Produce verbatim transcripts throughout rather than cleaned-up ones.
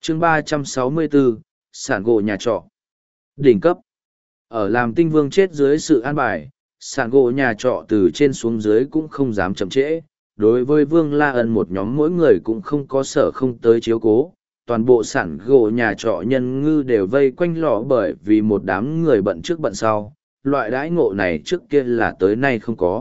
chương ba trăm sáu mươi bốn, sản gỗ nhà trọ. Đỉnh cấp. Ở làm tinh vương chết dưới sự an bài, sản gỗ nhà trọ từ trên xuống dưới cũng không dám chậm trễ. Đối với Vương La Ân một nhóm mỗi người cũng không có sở không tới chiếu cố. Toàn bộ sản gỗ nhà trọ nhân ngư đều vây quanh lò bởi vì một đám người bận trước bận sau. Loại đãi ngộ này trước kia là tới nay không có.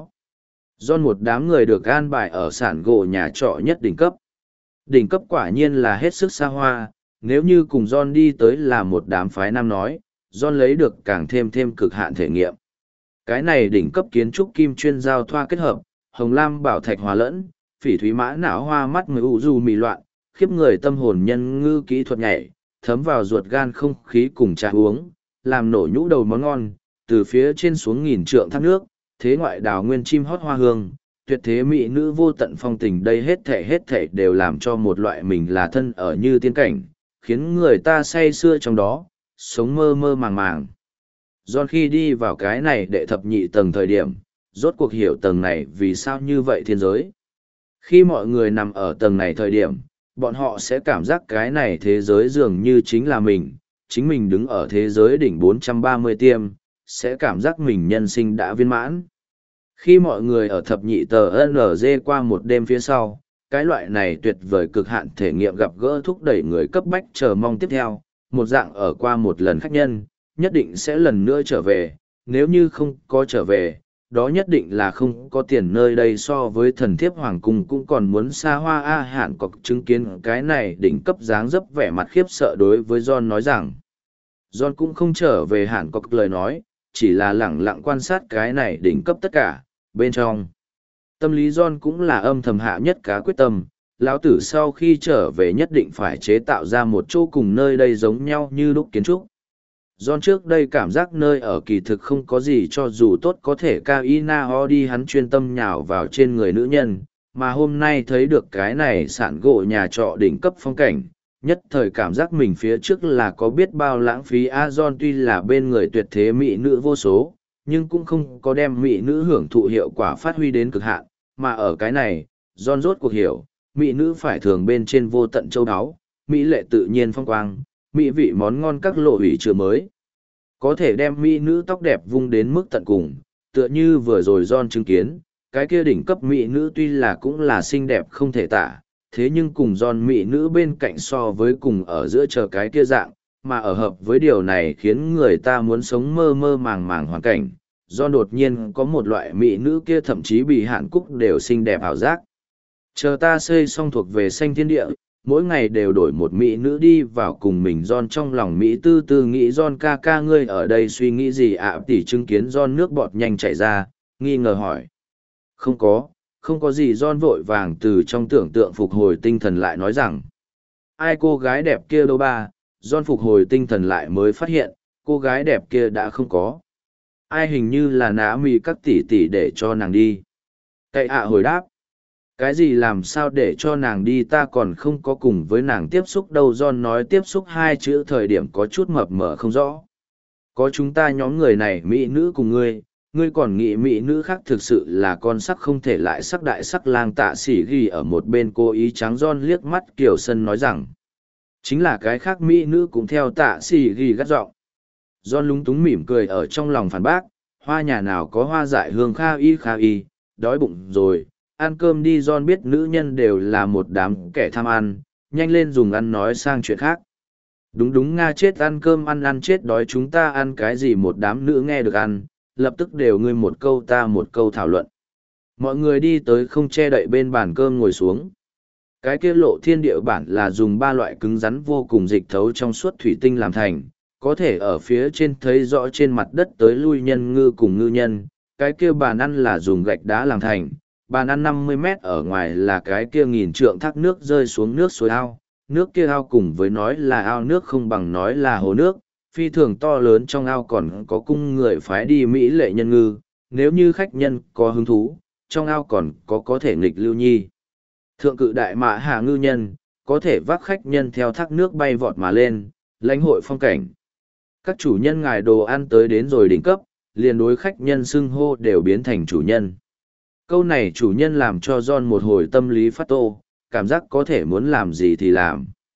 Do một đám người được an bài ở sản gỗ nhà trọ nhất đỉnh cấp. Đỉnh cấp quả nhiên là hết sức xa hoa, nếu như cùng John đi tới là một đám phái nam nói, John lấy được càng thêm thêm cực hạn thể nghiệm. Cái này đỉnh cấp kiến trúc kim chuyên giao thoa kết hợp, hồng lam bảo thạch hòa lẫn, phỉ thúy mã não hoa mắt mới ủ du mì loạn, khiếp người tâm hồn nhân ngư kỹ thuật nhảy, thấm vào ruột gan không khí cùng trà uống, làm nổ nhũ đầu món ngon, từ phía trên xuống nghìn trượng thác nước, thế ngoại đào nguyên chim hót hoa hương, tuyệt thế mỹ nữ vô tận phong tình đây hết thể hết thể đều làm cho một loại mình là thân ở như tiên cảnh, khiến người ta say sưa trong đó, sống mơ mơ màng màng. John khi đi vào cái này đệ thập nhị tầng thời điểm, rốt cuộc hiểu tầng này vì sao như vậy thiên giới. Khi mọi người nằm ở tầng này thời điểm, bọn họ sẽ cảm giác cái này thế giới dường như chính là mình, chính mình đứng ở thế giới đỉnh bốn trăm ba mươi tiêm, sẽ cảm giác mình nhân sinh đã viên mãn. Khi mọi người ở thập nhị tờ en giê qua một đêm phía sau, cái loại này tuyệt vời cực hạn thể nghiệm gặp gỡ thúc đẩy người cấp bách chờ mong tiếp theo, một dạng ở qua một lần khách nhân, nhất định sẽ lần nữa trở về, nếu như không có trở về, đó nhất định là không có tiền nơi đây so với thần thiếp hoàng cung cũng còn muốn xa hoa a hạn cọc chứng kiến cái này đỉnh cấp dáng dấp vẻ mặt khiếp sợ đối với John nói rằng. John cũng không trở về hạn cọc lời nói, chỉ là lẳng lặng quan sát cái này đỉnh cấp tất cả, bên trong. Tâm lý John cũng là âm thầm hạ nhất cá quyết tâm, lão tử sau khi trở về nhất định phải chế tạo ra một chỗ cùng nơi đây giống nhau như lúc kiến trúc. John trước đây cảm giác nơi ở kỳ thực không có gì cho dù tốt có thể cao y na ho đi hắn chuyên tâm nhào vào trên người nữ nhân, mà hôm nay thấy được cái này sản gỗ nhà trọ đỉnh cấp phong cảnh, nhất thời cảm giác mình phía trước là có biết bao lãng phí a John tuy là bên người tuyệt thế mỹ nữ vô số, nhưng cũng không có đem mỹ nữ hưởng thụ hiệu quả phát huy đến cực hạn, mà ở cái này, John rốt cuộc hiểu, mỹ nữ phải thường bên trên vô tận châu áo, mỹ lệ tự nhiên phong quang, mỹ vị món ngon các lộ hủy chưa mới. Có thể đem mỹ nữ tóc đẹp vung đến mức tận cùng, tựa như vừa rồi John chứng kiến, cái kia đỉnh cấp mỹ nữ tuy là cũng là xinh đẹp không thể tả, thế nhưng cùng John mỹ nữ bên cạnh so với cùng ở giữa chờ cái kia dạng, mà ở hợp với điều này khiến người ta muốn sống mơ mơ màng màng hoàn cảnh. John đột nhiên có một loại mỹ nữ kia thậm chí bị hạn cúc đều xinh đẹp ảo giác. Chờ ta xây xong thuộc về xanh thiên địa, mỗi ngày đều đổi một mỹ nữ đi vào cùng mình John trong lòng Mỹ tư tư nghĩ John ca ca ngươi ở đây suy nghĩ gì ạ à, tỉ chứng kiến John nước bọt nhanh chảy ra, nghi ngờ hỏi. Không có, không có gì John vội vàng từ trong tưởng tượng phục hồi tinh thần lại nói rằng. Ai cô gái đẹp kia đâu ba, John phục hồi tinh thần lại mới phát hiện, cô gái đẹp kia đã không có. Ai hình như là nã mì các tỷ tỷ để cho nàng đi. Cậy ạ hồi đáp. Cái gì làm sao để cho nàng đi ta còn không có cùng với nàng tiếp xúc đâu John nói tiếp xúc hai chữ thời điểm có chút mập mờ không rõ. Có chúng ta nhóm người này mỹ nữ cùng ngươi, ngươi còn nghĩ mỹ nữ khác thực sự là con sắc không thể lại sắc đại sắc lang tạ sỉ ghi ở một bên cố ý trắng John liếc mắt kiểu sân nói rằng. Chính là cái khác mỹ nữ cũng theo tạ sỉ ghi gắt giọng. John lúng túng mỉm cười ở trong lòng phản bác, hoa nhà nào có hoa dại hương kha y kha y, đói bụng rồi. Ăn cơm đi John biết nữ nhân đều là một đám kẻ tham ăn, nhanh lên dùng ăn nói sang chuyện khác. Đúng đúng Nga chết ăn cơm ăn ăn chết đói chúng ta ăn cái gì một đám nữ nghe được ăn, lập tức đều ngươi một câu ta một câu thảo luận. Mọi người đi tới không che đậy bên bàn cơm ngồi xuống. Cái kia lộ thiên địa bản là dùng ba loại cứng rắn vô cùng dịch thấu trong suốt thủy tinh làm thành, có thể ở phía trên thấy rõ trên mặt đất tới lui nhân ngư cùng ngư nhân. Cái kia bàn ăn là dùng gạch đá làm thành. Bàn ăn năm mươi mét ở ngoài là cái kia nghìn trượng thác nước rơi xuống nước suối ao, nước kia ao cùng với nói là ao nước không bằng nói là hồ nước, phi thường to lớn trong ao còn có cung người phái đi Mỹ lệ nhân ngư, nếu như khách nhân có hứng thú, trong ao còn có có thể nghịch lưu nhi. Thượng cự đại mã hà ngư nhân, có thể vác khách nhân theo thác nước bay vọt mà lên, lãnh hội phong cảnh. Các chủ nhân ngài đồ ăn tới đến rồi đỉnh cấp, liền đối khách nhân xưng hô đều biến thành chủ nhân. Câu này chủ nhân làm cho John một hồi tâm lý phát tô, cảm giác có thể muốn làm gì thì làm.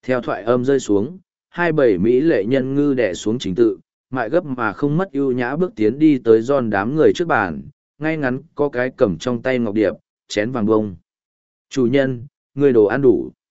Theo thoại âm rơi xuống, hai bảy Mỹ lệ nhân ngư đẻ xuống chính tự, mại gấp mà không mất ưu nhã bước tiến đi tới giòn đám người trước bàn, ngay ngắn có cái cầm trong tay ngọc điệp, chén vàng bông. Chủ nhân, người đồ ăn đủ.